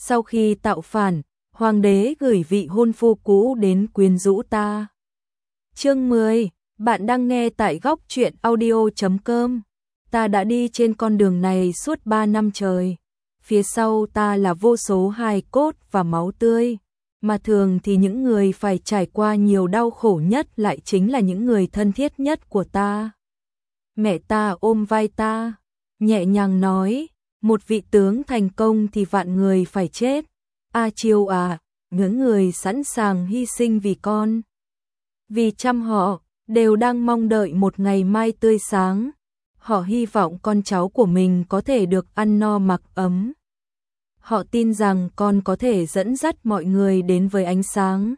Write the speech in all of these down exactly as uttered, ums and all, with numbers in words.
Sau khi tạo phản, hoàng đế gửi vị hôn phu cũ đến quyến rũ ta. Chương mười, bạn đang nghe tại góc truyện audio chấm com. Ta đã đi trên con đường này suốt ba năm trời. Phía sau ta là vô số hài cốt và máu tươi. Mà thường thì những người phải trải qua nhiều đau khổ nhất lại chính là những người thân thiết nhất của ta. Mẹ ta ôm vai ta, nhẹ nhàng nói, một vị tướng thành công thì vạn người phải chết. A Chiêu à, những người sẵn sàng hy sinh vì con, vì trăm họ, đều đang mong đợi một ngày mai tươi sáng. Họ hy vọng con cháu của mình có thể được ăn no mặc ấm. Họ tin rằng con có thể dẫn dắt mọi người đến với ánh sáng.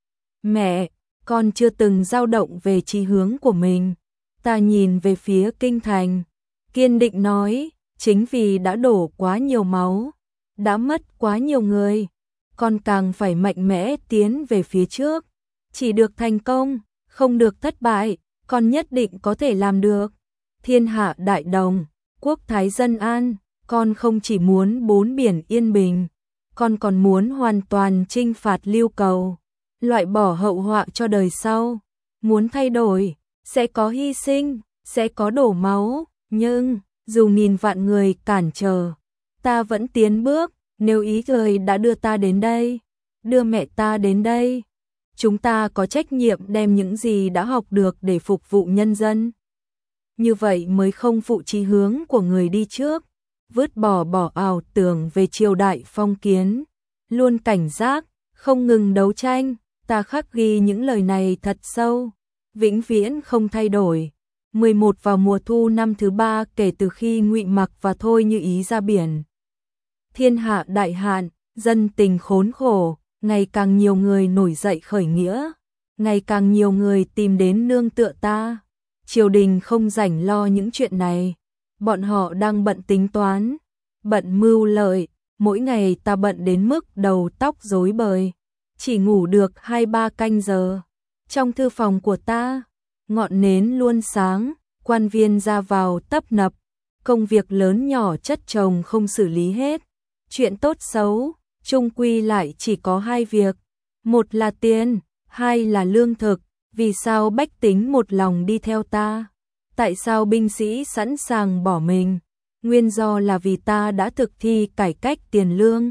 Mẹ, con chưa từng dao động về chí hướng của mình. Ta nhìn về phía kinh thành, kiên định nói, chính vì đã đổ quá nhiều máu, đã mất quá nhiều người, con càng phải mạnh mẽ tiến về phía trước. Chỉ được thành công, không được thất bại, con nhất định có thể làm được. Thiên hạ đại đồng, quốc thái dân an, con không chỉ muốn bốn biển yên bình, con còn muốn hoàn toàn chinh phạt Lưu Cầu, loại bỏ hậu họa cho đời sau. Muốn thay đổi, sẽ có hy sinh, sẽ có đổ máu, nhưng dù nghìn vạn người cản trở, ta vẫn tiến bước. Nếu ý trời đã đưa ta đến đây, đưa mẹ ta đến đây, chúng ta có trách nhiệm đem những gì đã học được để phục vụ nhân dân. Như vậy mới không phụ chí hướng của người đi trước, vứt bỏ bỏ ảo tưởng về triều đại phong kiến, luôn cảnh giác, không ngừng đấu tranh. Ta khắc ghi những lời này thật sâu, vĩnh viễn không thay đổi. mười một vào mùa thu năm thứ ba kể từ khi Ngụy Mặc và Thôi Như Ý ra biển. Thiên hạ đại hạn, dân tình khốn khổ, ngày càng nhiều người nổi dậy khởi nghĩa, ngày càng nhiều người tìm đến nương tựa ta. Triều đình không rảnh lo những chuyện này, bọn họ đang bận tính toán, bận mưu lợi. Mỗi ngày ta bận đến mức đầu tóc rối bời, chỉ ngủ được hai ba canh giờ. Trong thư phòng của ta, ngọn nến luôn sáng, quan viên ra vào tấp nập, công việc lớn nhỏ chất chồng không xử lý hết. Chuyện tốt xấu, chung quy lại chỉ có hai việc, một là tiền, hai là lương thực. Vì sao bách tính một lòng đi theo ta? Tại sao binh sĩ sẵn sàng bỏ mình? Nguyên do là vì ta đã thực thi cải cách tiền lương.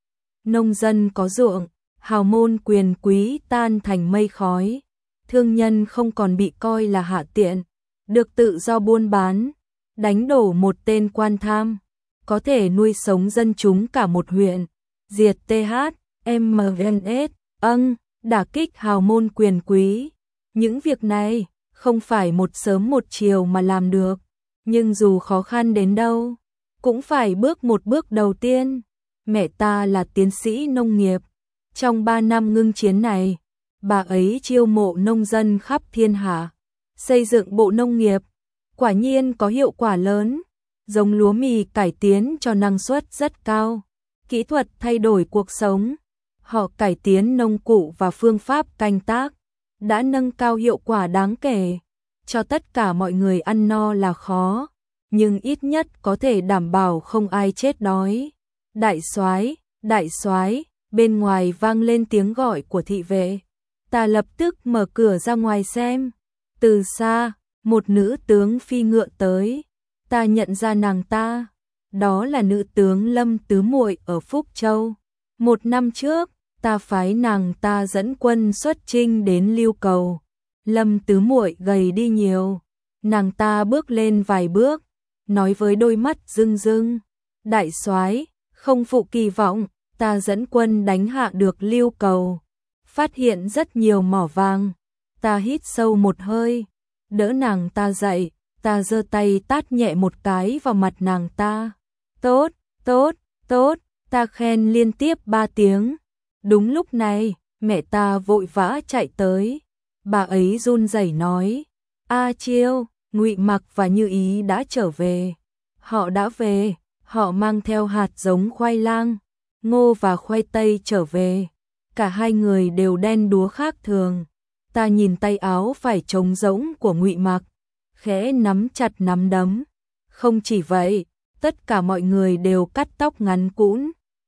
Nông dân có ruộng, hào môn quyền quý tan thành mây khói. Thương nhân không còn bị coi là hạ tiện, được tự do buôn bán. Đánh đổ một tên quan tham, có thể nuôi sống dân chúng cả một huyện. Diệt tê hát, em en ét, âng, đả kích hào môn quyền quý. Những việc này không phải một sớm một chiều mà làm được, nhưng dù khó khăn đến đâu, cũng phải bước một bước đầu tiên. Mẹ ta là tiến sĩ nông nghiệp. Trong ba năm ngưng chiến này, bà ấy chiêu mộ nông dân khắp thiên hạ, xây dựng bộ nông nghiệp, quả nhiên có hiệu quả lớn. Giống lúa mì cải tiến cho năng suất rất cao, kỹ thuật thay đổi cuộc sống. Họ cải tiến nông cụ và phương pháp canh tác, đã nâng cao hiệu quả đáng kể. Cho tất cả mọi người ăn no là khó, nhưng ít nhất có thể đảm bảo không ai chết đói. Đại soái, đại soái, bên ngoài vang lên tiếng gọi của thị vệ. Ta lập tức mở cửa ra ngoài xem. Từ xa, một nữ tướng phi ngựa tới. Ta nhận ra nàng ta, đó là nữ tướng Lâm Tứ Muội ở Phúc Châu. Một năm trước, ta phái nàng ta dẫn quân xuất chinh đến Lưu Cầu. Lâm Tứ Muội gầy đi nhiều, nàng ta bước lên vài bước, nói với đôi mắt rưng rưng, đại soái, không phụ kỳ vọng, ta dẫn quân đánh hạ được Lưu Cầu, phát hiện rất nhiều mỏ vàng. Ta hít sâu một hơi, đỡ nàng ta dậy, ta giơ tay tát nhẹ một cái vào mặt nàng ta. Tốt, tốt, tốt, ta khen liên tiếp ba tiếng. Đúng lúc này, mẹ ta vội vã chạy tới. Bà ấy run rẩy nói, A Chiêu, Ngụy Mặc và Như Ý đã trở về. Họ đã về, họ mang theo hạt giống khoai lang, ngô và khoai tây trở về. Cả hai người đều đen đúa khác thường. Ta nhìn tay áo phải trống rỗng của Ngụy Mặc, khẽ nắm chặt nắm đấm. Không chỉ vậy, tất cả mọi người đều cắt tóc ngắn cũn,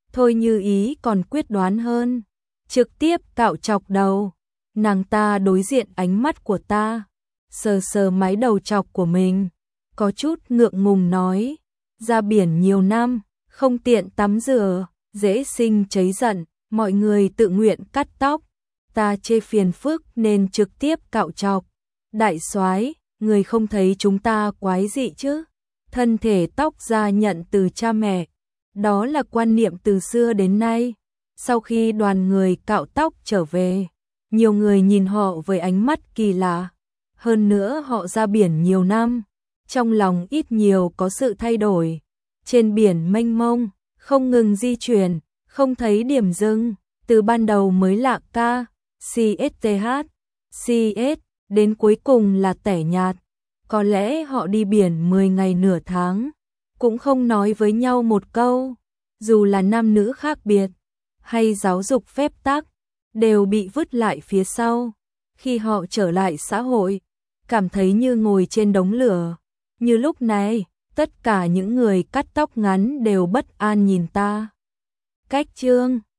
Thôi Như Ý còn quyết đoán hơn, trực tiếp cạo chọc đầu. Nàng ta đối diện ánh mắt của ta, sờ sờ mái đầu chọc của mình, có chút ngượng ngùng nói, ra biển nhiều năm, không tiện tắm rửa, dễ sinh cháy giận, mọi người tự nguyện cắt tóc, ta chê phiền phức nên trực tiếp cạo chọc. Đại soái, người không thấy chúng ta quái dị chứ? Thân thể tóc ra nhận từ cha mẹ, đó là quan niệm từ xưa đến nay. Sau khi đoàn người cạo tóc trở về, nhiều người nhìn họ với ánh mắt kỳ lạ. Hơn nữa họ ra biển nhiều năm, trong lòng ít nhiều có sự thay đổi. Trên biển mênh mông, không ngừng di chuyển, không thấy điểm dừng, từ ban đầu mới lạ ca, xê ét tê hát, xê ét, đến cuối cùng là tẻ nhạt. Có lẽ họ đi biển mười ngày nửa tháng, cũng không nói với nhau một câu, dù là nam nữ khác biệt, hay giáo dục phép tắc, đều bị vứt lại phía sau. Khi họ trở lại xã hội, cảm thấy như ngồi trên đống lửa. Như lúc này, tất cả những người cắt tóc ngắn đều bất an nhìn ta. Cách chương